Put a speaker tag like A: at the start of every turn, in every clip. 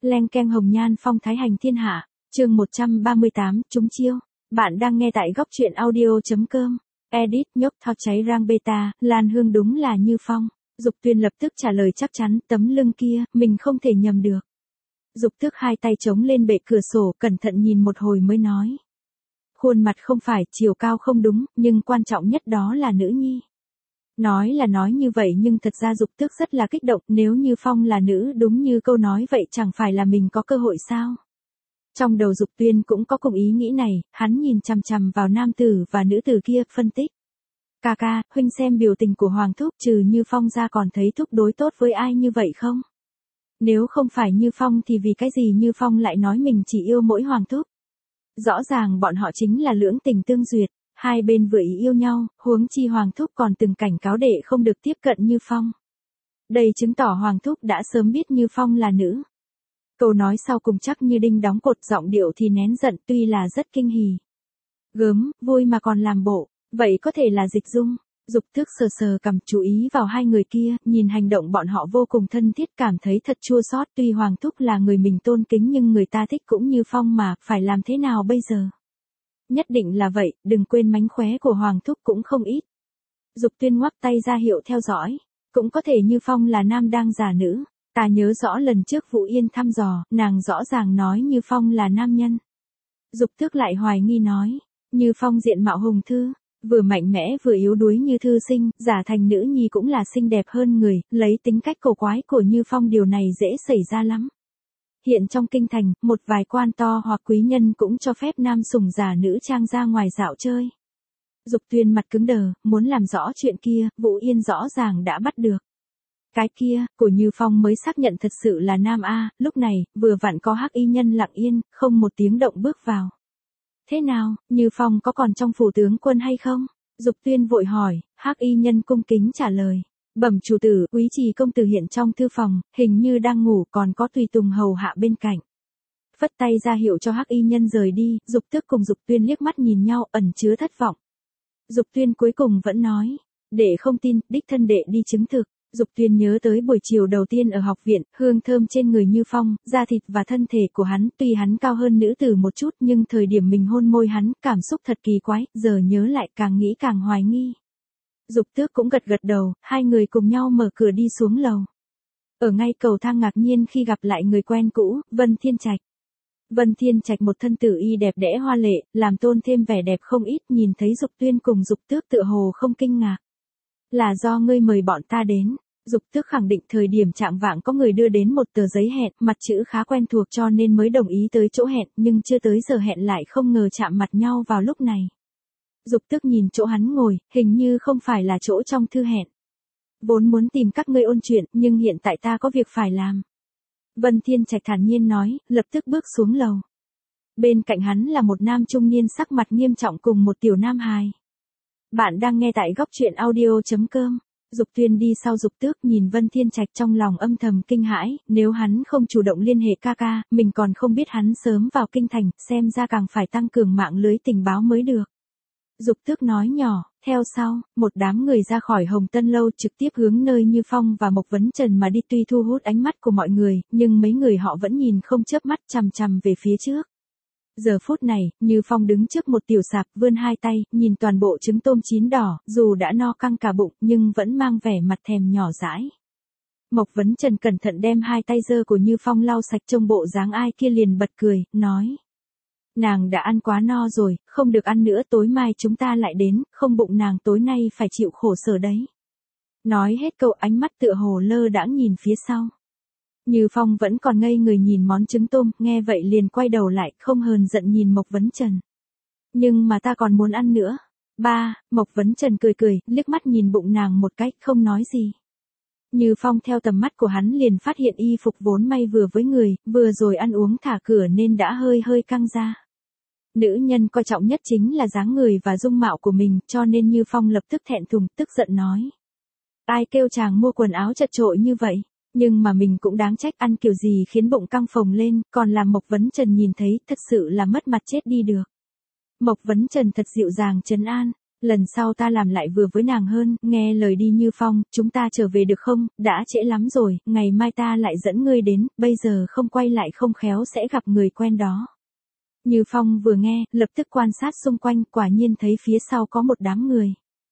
A: Leng keng hồng nhan phong thái hành thiên hạ, chương 138, trúng chiêu. Bạn đang nghe tại góc truyện audio.com. Edit nhốc thao cháy rang beta, Lan Hương đúng là Như Phong. Dục Tuyên lập tức trả lời chắc chắn, tấm lưng kia, mình không thể nhầm được. Dục Tước hai tay chống lên bệ cửa sổ, cẩn thận nhìn một hồi mới nói. Khuôn mặt không phải, chiều cao không đúng, nhưng quan trọng nhất đó là nữ nhi. Nói là nói như vậy nhưng thật ra Dục Tước rất là kích động, nếu Như Phong là nữ đúng như câu nói vậy chẳng phải là mình có cơ hội sao? Trong đầu Dục Tuyên cũng có cùng ý nghĩ này, hắn nhìn chằm chằm vào nam tử và nữ tử kia, phân tích. Ca, huynh xem biểu tình của Hoàng Thúc, trừ Như Phong ra còn thấy Thúc đối tốt với ai như vậy không? Nếu không phải Như Phong thì vì cái gì Như Phong lại nói mình chỉ yêu mỗi Hoàng Thúc? Rõ ràng bọn họ chính là lưỡng tình tương duyệt, hai bên vừa ý yêu nhau, huống chi Hoàng Thúc còn từng cảnh cáo đệ không được tiếp cận Như Phong. Đây chứng tỏ Hoàng Thúc đã sớm biết Như Phong là nữ. Câu nói sau cùng chắc như đinh đóng cột, giọng điệu thì nén giận, tuy là rất kinh hỉ. Gớm, vui mà còn làm bộ, vậy có thể là Dịch Dung. Dục Tước sờ sờ cằm, chú ý vào hai người kia, nhìn hành động bọn họ vô cùng thân thiết, cảm thấy thật chua xót. Tuy Hoàng Thúc là người mình tôn kính nhưng người ta thích cũng Như Phong mà, phải làm thế nào bây giờ? Nhất định là vậy, đừng quên mánh khóe của Hoàng Thúc cũng không ít. Dục Tuyên ngoắc tay ra hiệu theo dõi, cũng có thể Như Phong là nam đang giả nữ. Ta nhớ rõ lần trước Vũ Yên thăm dò, nàng rõ ràng nói Như Phong là nam nhân. Dục Tước lại hoài nghi nói, Như Phong diện mạo hùng thư, vừa mạnh mẽ vừa yếu đuối như thư sinh, giả thành nữ nhi cũng là xinh đẹp hơn người, lấy tính cách cổ quái của Như Phong điều này dễ xảy ra lắm. Hiện trong kinh thành, một vài quan to hoặc quý nhân cũng cho phép nam sủng giả nữ trang ra ngoài dạo chơi. Dục Tuyên mặt cứng đờ, muốn làm rõ chuyện kia, Vũ Yên rõ ràng đã bắt được. Cái kia, của Như Phong mới xác nhận thật sự là nam A, lúc này, vừa vặn có Hắc Y Nhân lặng yên, không một tiếng động bước vào. Thế nào, Như Phong có còn trong phủ tướng quân hay không? Dục Tuyên vội hỏi, Hắc Y Nhân cung kính trả lời. Bẩm chủ tử, Quý Trì công tử hiện trong thư phòng, hình như đang ngủ, còn có tùy tùng hầu hạ bên cạnh. Phất tay ra hiệu cho Hắc Y Nhân rời đi, Dục Tước cùng Dục Tuyên liếc mắt nhìn nhau, ẩn chứa thất vọng. Dục Tuyên cuối cùng vẫn nói, đệ không tin, đích thân đệ đi chứng thực. Dục Tuyên nhớ tới buổi chiều đầu tiên ở học viện, hương thơm trên người Như Phong, da thịt và thân thể của hắn, tuy hắn cao hơn nữ tử một chút nhưng thời điểm mình hôn môi hắn, cảm xúc thật kỳ quái, giờ nhớ lại càng nghĩ càng hoài nghi. Dục Tước cũng gật gật đầu, hai người cùng nhau mở cửa đi xuống lầu. Ở ngay cầu thang ngạc nhiên khi gặp lại người quen cũ, Vân Thiên Trạch. Vân Thiên Trạch một thân tử y đẹp đẽ hoa lệ, làm tôn thêm vẻ đẹp không ít, nhìn thấy Dục Tuyên cùng Dục Tước tựa hồ không kinh ngạc. Là do ngươi mời bọn ta đến. Dục Tước khẳng định thời điểm chạng vạng có người đưa đến một tờ giấy hẹn, mặt chữ khá quen thuộc cho nên mới đồng ý tới chỗ hẹn, nhưng chưa tới giờ hẹn lại không ngờ chạm mặt nhau vào lúc này. Dục Tước nhìn chỗ hắn ngồi, hình như không phải là chỗ trong thư hẹn. Vốn muốn tìm các ngươi ôn chuyện, nhưng hiện tại ta có việc phải làm. Vân Thiên Trạch thản nhiên nói, lập tức bước xuống lầu. Bên cạnh hắn là một nam trung niên sắc mặt nghiêm trọng cùng một tiểu nam hài. Bạn đang nghe tại góc truyện audio.com. Dục Tuyên đi sau Dục Tước, nhìn Vân Thiên Trạch trong lòng âm thầm kinh hãi, nếu hắn không chủ động liên hệ ca, mình còn không biết hắn sớm vào kinh thành, xem ra càng phải tăng cường mạng lưới tình báo mới được. Dục Tước nói nhỏ, theo sau, một đám người ra khỏi Hồng Tân Lâu trực tiếp hướng nơi Như Phong và Mộc Vấn Trần mà đi, tuy thu hút ánh mắt của mọi người, nhưng mấy người họ vẫn nhìn không chớp mắt chằm chằm về phía trước. Giờ phút này, Như Phong đứng trước một tiểu sạp, vươn hai tay, nhìn toàn bộ trứng tôm chín đỏ, dù đã no căng cả bụng, nhưng vẫn mang vẻ mặt thèm nhỏ dãi. Mộc Vấn Trần cẩn thận đem hai tay dơ của Như Phong lau sạch, trông bộ dáng ai kia liền bật cười, nói. Nàng đã ăn quá no rồi, không được ăn nữa, tối mai chúng ta lại đến, không bụng nàng tối nay phải chịu khổ sở đấy. Nói hết câu, ánh mắt tựa hồ lơ đãng nhìn phía sau. Như Phong vẫn còn ngây người nhìn món trứng tôm, nghe vậy liền quay đầu lại, không hờn giận nhìn Mộc Vấn Trần. Nhưng mà ta còn muốn ăn nữa. Mộc Vấn Trần cười, liếc mắt nhìn bụng nàng một cái, không nói gì. Như Phong theo tầm mắt của hắn liền phát hiện y phục vốn may vừa với người, vừa rồi ăn uống thả cửa nên đã hơi căng ra. Nữ nhân coi trọng nhất chính là dáng người và dung mạo của mình, cho nên Như Phong lập tức thẹn thùng, tức giận nói. Ai kêu chàng mua quần áo chật chội như vậy? Nhưng mà mình cũng đáng trách, ăn kiểu gì khiến bụng căng phồng lên, còn làm Mộc Vấn Trần nhìn thấy, thật sự là mất mặt chết đi được. Mộc Vấn Trần thật dịu dàng trấn an, Lần sau ta làm lại vừa với nàng hơn, nghe lời đi Như Phong, chúng ta trở về được không, đã trễ lắm rồi, ngày mai ta lại dẫn ngươi đến, bây giờ không quay lại không khéo sẽ gặp người quen đó. Như Phong vừa nghe, lập tức quan sát xung quanh, quả nhiên thấy phía sau có một đám người.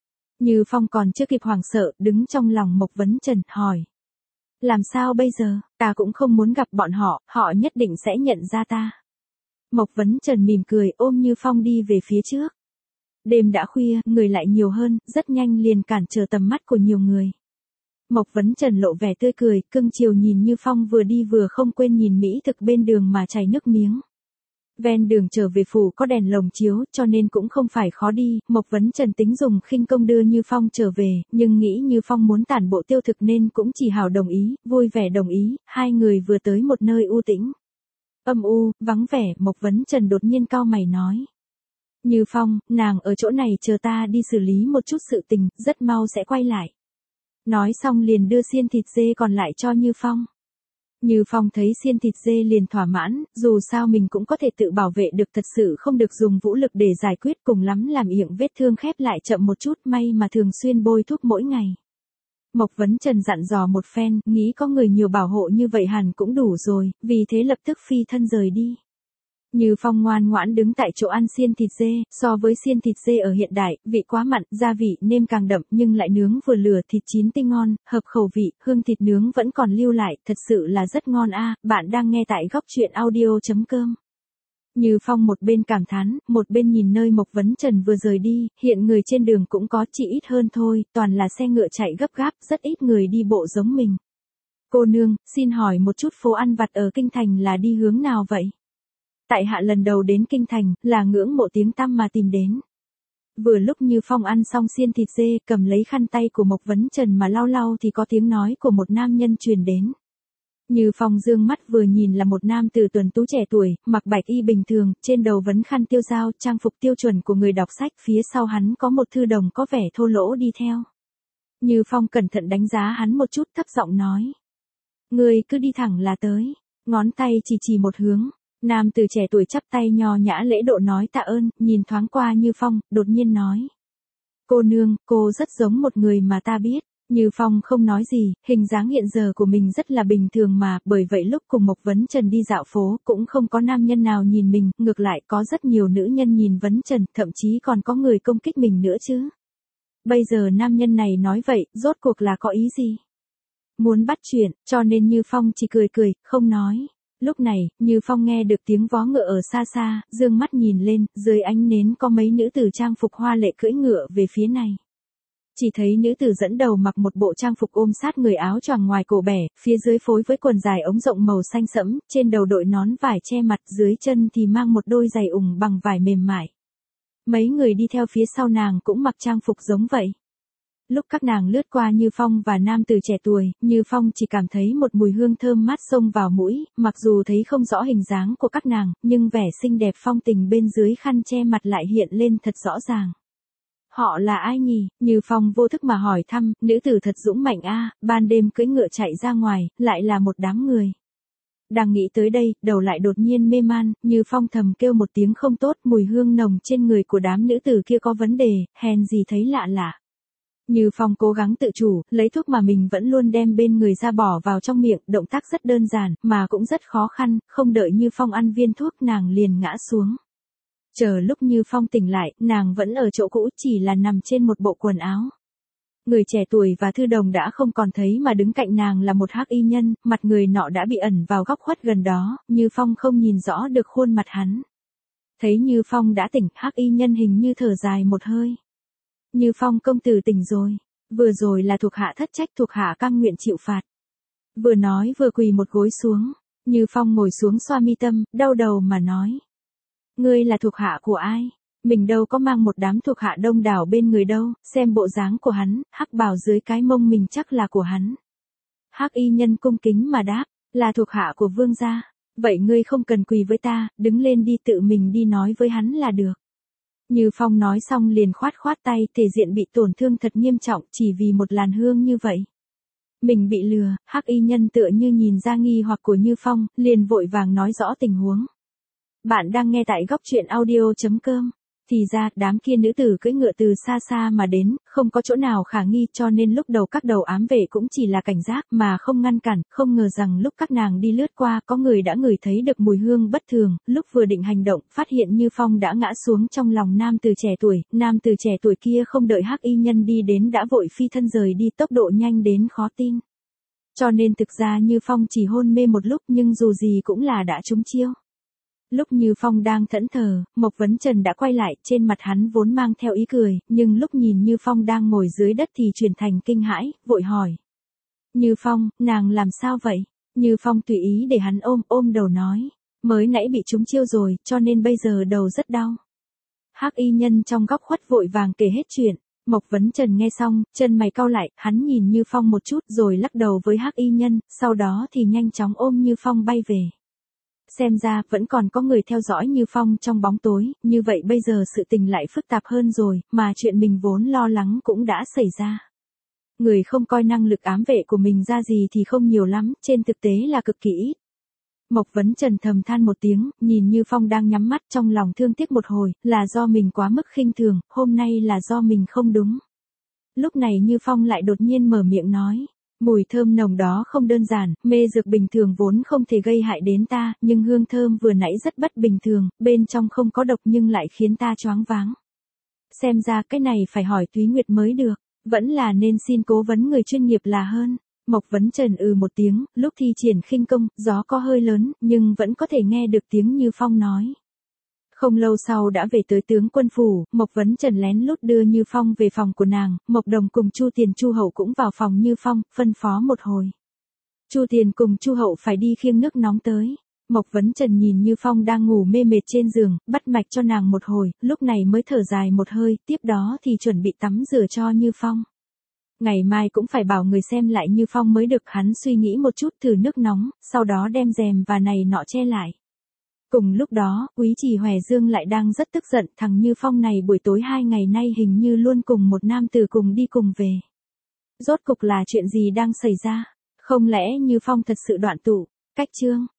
A: Như Phong còn chưa kịp hoảng sợ, đứng trong lòng Mộc Vấn Trần, hỏi. Làm sao bây giờ, ta cũng không muốn gặp bọn họ, họ nhất định sẽ nhận ra ta. Mộc Vấn Trần mỉm cười ôm Như Phong đi về phía trước. Đêm đã khuya, người lại nhiều hơn, rất nhanh liền cản trở tầm mắt của nhiều người. Mộc Vấn Trần lộ vẻ tươi cười, cưng chiều nhìn Như Phong vừa đi vừa không quên nhìn mỹ thực bên đường mà chảy nước miếng. Ven đường trở về phủ có đèn lồng chiếu, cho nên cũng không phải khó đi, Mộc Vấn Trần tính dùng khinh công đưa Như Phong trở về, nhưng nghĩ Như Phong muốn tản bộ tiêu thực nên cũng chỉ hào đồng ý, vui vẻ đồng ý, hai người vừa tới một nơi u tĩnh. Âm u, vắng vẻ, Mộc Vấn Trần đột nhiên cau mày nói. Như Phong, nàng ở chỗ này chờ ta đi xử lý một chút sự tình, rất mau sẽ quay lại. Nói xong liền đưa xiên thịt dê còn lại cho Như Phong. Như Phong thấy xiên thịt dê liền thỏa mãn, dù sao mình cũng có thể tự bảo vệ được, thật sự không được dùng vũ lực để giải quyết, cùng lắm làm miệng vết thương khép lại chậm một chút, may mà thường xuyên bôi thuốc mỗi ngày. Mộc Vấn Trần dặn dò một phen, nghĩ có người nhiều bảo hộ như vậy hẳn cũng đủ rồi, vì thế lập tức phi thân rời đi. Như Phong ngoan ngoãn đứng tại chỗ ăn xiên thịt dê, so với xiên thịt dê ở hiện đại, vị quá mặn, gia vị nêm càng đậm nhưng lại nướng vừa lửa, thịt chín tinh ngon, hợp khẩu vị, hương thịt nướng vẫn còn lưu lại, thật sự là rất ngon a. Bạn đang nghe tại góc truyện audio.com. Như Phong một bên cảm thán, một bên nhìn nơi Mộc Vấn Trần vừa rời đi, hiện người trên đường cũng có chỉ ít hơn thôi, toàn là xe ngựa chạy gấp gáp, rất ít người đi bộ giống mình. Cô nương, xin hỏi một chút, phố ăn vặt ở Kinh Thành là đi hướng nào vậy? Tại hạ lần đầu đến Kinh Thành, là ngưỡng mộ tiếng tăm mà tìm đến. Vừa lúc Như Phong ăn xong xiên thịt dê, cầm lấy khăn tay của Mộc Vấn Trần mà lau lau thì có tiếng nói của một nam nhân truyền đến. Như Phong dương mắt vừa nhìn là một nam tử tuấn tú trẻ tuổi, mặc bạch y bình thường, trên đầu vấn khăn tiêu dao, trang phục tiêu chuẩn của người đọc sách, phía sau hắn có một thư đồng có vẻ thô lỗ đi theo. Như Phong cẩn thận đánh giá hắn một chút, thấp giọng nói. Người cứ đi thẳng là tới, ngón tay chỉ một hướng. Nam tử trẻ tuổi chắp tay nho nhã lễ độ nói tạ ơn, nhìn thoáng qua Như Phong, đột nhiên nói. Cô nương, cô rất giống một người mà ta biết. Như Phong không nói gì, hình dáng hiện giờ của mình rất là bình thường mà, bởi vậy lúc cùng Mộc Vấn Trần đi dạo phố, cũng không có nam nhân nào nhìn mình, ngược lại có rất nhiều nữ nhân nhìn Vấn Trần, thậm chí còn có người công kích mình nữa chứ. Bây giờ nam nhân này nói vậy, rốt cuộc là có ý gì? Muốn bắt chuyện, cho nên Như Phong chỉ cười cười, không nói. Lúc này, Như Phong nghe được tiếng vó ngựa ở xa xa, dương mắt nhìn lên, dưới ánh nến có mấy nữ tử trang phục hoa lệ cưỡi ngựa về phía này. Chỉ thấy nữ tử dẫn đầu mặc một bộ trang phục ôm sát người, áo choàng ngoài cổ bẻ, phía dưới phối với quần dài ống rộng màu xanh sẫm, trên đầu đội nón vải che mặt, dưới chân thì mang một đôi giày ủng bằng vải mềm mại. Mấy người đi theo phía sau nàng cũng mặc trang phục giống vậy. Lúc các nàng lướt qua Như Phong và nam tử trẻ tuổi, Như Phong chỉ cảm thấy một mùi hương thơm mát xông vào mũi, mặc dù thấy không rõ hình dáng của các nàng, nhưng vẻ xinh đẹp phong tình bên dưới khăn che mặt lại hiện lên thật rõ ràng. Họ là ai nhỉ? Như Phong vô thức mà hỏi thăm, nữ tử thật dũng mạnh a, ban đêm cưỡi ngựa chạy ra ngoài, lại là một đám người. Đang nghĩ tới đây, đầu lại đột nhiên mê man, Như Phong thầm kêu một tiếng không tốt, mùi hương nồng trên người của đám nữ tử kia có vấn đề, hèn gì thấy lạ lạ. Như Phong cố gắng tự chủ, lấy thuốc mà mình vẫn luôn đem bên người ra bỏ vào trong miệng, động tác rất đơn giản, mà cũng rất khó khăn, không đợi Như Phong ăn viên thuốc nàng liền ngã xuống. Chờ lúc Như Phong tỉnh lại, nàng vẫn ở chỗ cũ, chỉ là nằm trên một bộ quần áo. Người trẻ tuổi và thư đồng đã không còn thấy mà đứng cạnh nàng là một hắc y nhân, mặt người nọ đã bị ẩn vào góc khuất gần đó, Như Phong không nhìn rõ được khuôn mặt hắn. Thấy Như Phong đã tỉnh, hắc y nhân hình như thở dài một hơi. Như Phong công tử tỉnh rồi, vừa rồi là thuộc hạ thất trách, thuộc hạ cam nguyện chịu phạt. Vừa nói vừa quỳ một gối xuống, Như Phong ngồi xuống xoa mi tâm, đau đầu mà nói. Ngươi là thuộc hạ của ai? Mình đâu có mang một đám thuộc hạ đông đảo bên người đâu, xem bộ dáng của hắn, hắc bào dưới cái mông mình chắc là của hắn. Hắc y nhân cung kính mà đáp, là thuộc hạ của vương gia. Vậy ngươi không cần quỳ với ta, đứng lên đi, tự mình đi nói với hắn là được. Như Phong nói xong liền khoát khoát tay, thể diện bị tổn thương thật nghiêm trọng chỉ vì một làn hương như vậy. Mình bị lừa, hắc y nhân tựa như nhìn ra nghi hoặc của Như Phong, liền vội vàng nói rõ tình huống. Bạn đang nghe tại góc truyện audio.com. Thì ra, đám kia nữ tử cưỡi ngựa từ xa xa mà đến, không có chỗ nào khả nghi cho nên lúc đầu các đầu ám vệ cũng chỉ là cảnh giác mà không ngăn cản, không ngờ rằng lúc các nàng đi lướt qua có người đã ngửi thấy được mùi hương bất thường, lúc vừa định hành động, phát hiện Như Phong đã ngã xuống trong lòng nam tử trẻ tuổi kia không đợi Hắc Y Nhân đi đến đã vội phi thân rời đi tốc độ nhanh đến khó tin. Cho nên thực ra Như Phong chỉ hôn mê một lúc nhưng dù gì cũng là đã trúng chiêu. Lúc Như Phong đang thẫn thờ, Mộc Vấn Trần đã quay lại, trên mặt hắn vốn mang theo ý cười, nhưng lúc nhìn Như Phong đang ngồi dưới đất thì chuyển thành kinh hãi, vội hỏi. Như Phong, nàng làm sao vậy? Như Phong tùy ý để hắn ôm đầu nói. Mới nãy bị trúng chiêu rồi, cho nên bây giờ đầu rất đau. Hắc Y Nhân trong góc khuất vội vàng kể hết chuyện. Mộc Vấn Trần nghe xong, chân mày cau lại, hắn nhìn Như Phong một chút rồi lắc đầu với Hắc Y Nhân, sau đó thì nhanh chóng ôm Như Phong bay về. Xem ra vẫn còn có người theo dõi Như Phong trong bóng tối, như vậy bây giờ sự tình lại phức tạp hơn rồi, mà chuyện mình vốn lo lắng cũng đã xảy ra. Người không coi năng lực ám vệ của mình ra gì thì không nhiều lắm, trên thực tế là cực kỳ ít. Mộc Vấn Trần thầm than một tiếng, nhìn Như Phong đang nhắm mắt trong lòng thương tiếc một hồi, là do mình quá mức khinh thường, hôm nay là do mình không đúng. Lúc này Như Phong lại đột nhiên mở miệng nói. Mùi thơm nồng đó không đơn giản, mê dược bình thường vốn không thể gây hại đến ta, nhưng hương thơm vừa nãy rất bất bình thường, bên trong không có độc nhưng lại khiến ta choáng váng. Xem ra cái này phải hỏi Túy Nguyệt mới được, vẫn là nên xin cố vấn người chuyên nghiệp là hơn. Mộc Vấn Trần một tiếng, lúc thi triển khinh công, gió có hơi lớn, nhưng vẫn có thể nghe được tiếng Như Phong nói. Không lâu sau đã về tới tướng quân phủ, Mộc Vấn Trần lén lút đưa Như Phong về phòng của nàng, Mộc Đồng cùng Chu Tiền Chu Hậu cũng vào phòng Như Phong, phân phó một hồi. Chu Tiền cùng Chu Hậu phải đi khiêng nước nóng tới. Mộc Vấn Trần nhìn Như Phong đang ngủ mê mệt trên giường, bắt mạch cho nàng một hồi, lúc này mới thở dài một hơi, tiếp đó thì chuẩn bị tắm rửa cho Như Phong. Ngày mai cũng phải bảo người xem lại Như Phong mới được, hắn suy nghĩ một chút thử nước nóng, sau đó đem rèm và này nọ che lại. Cùng lúc đó, Úy Trì Hòe Dương lại đang rất tức giận, thằng Như Phong này buổi tối 2 ngày nay hình như luôn cùng một nam tử cùng đi cùng về. Rốt cục là chuyện gì đang xảy ra? Không lẽ Như Phong thật sự đoạn tụ? Cách chương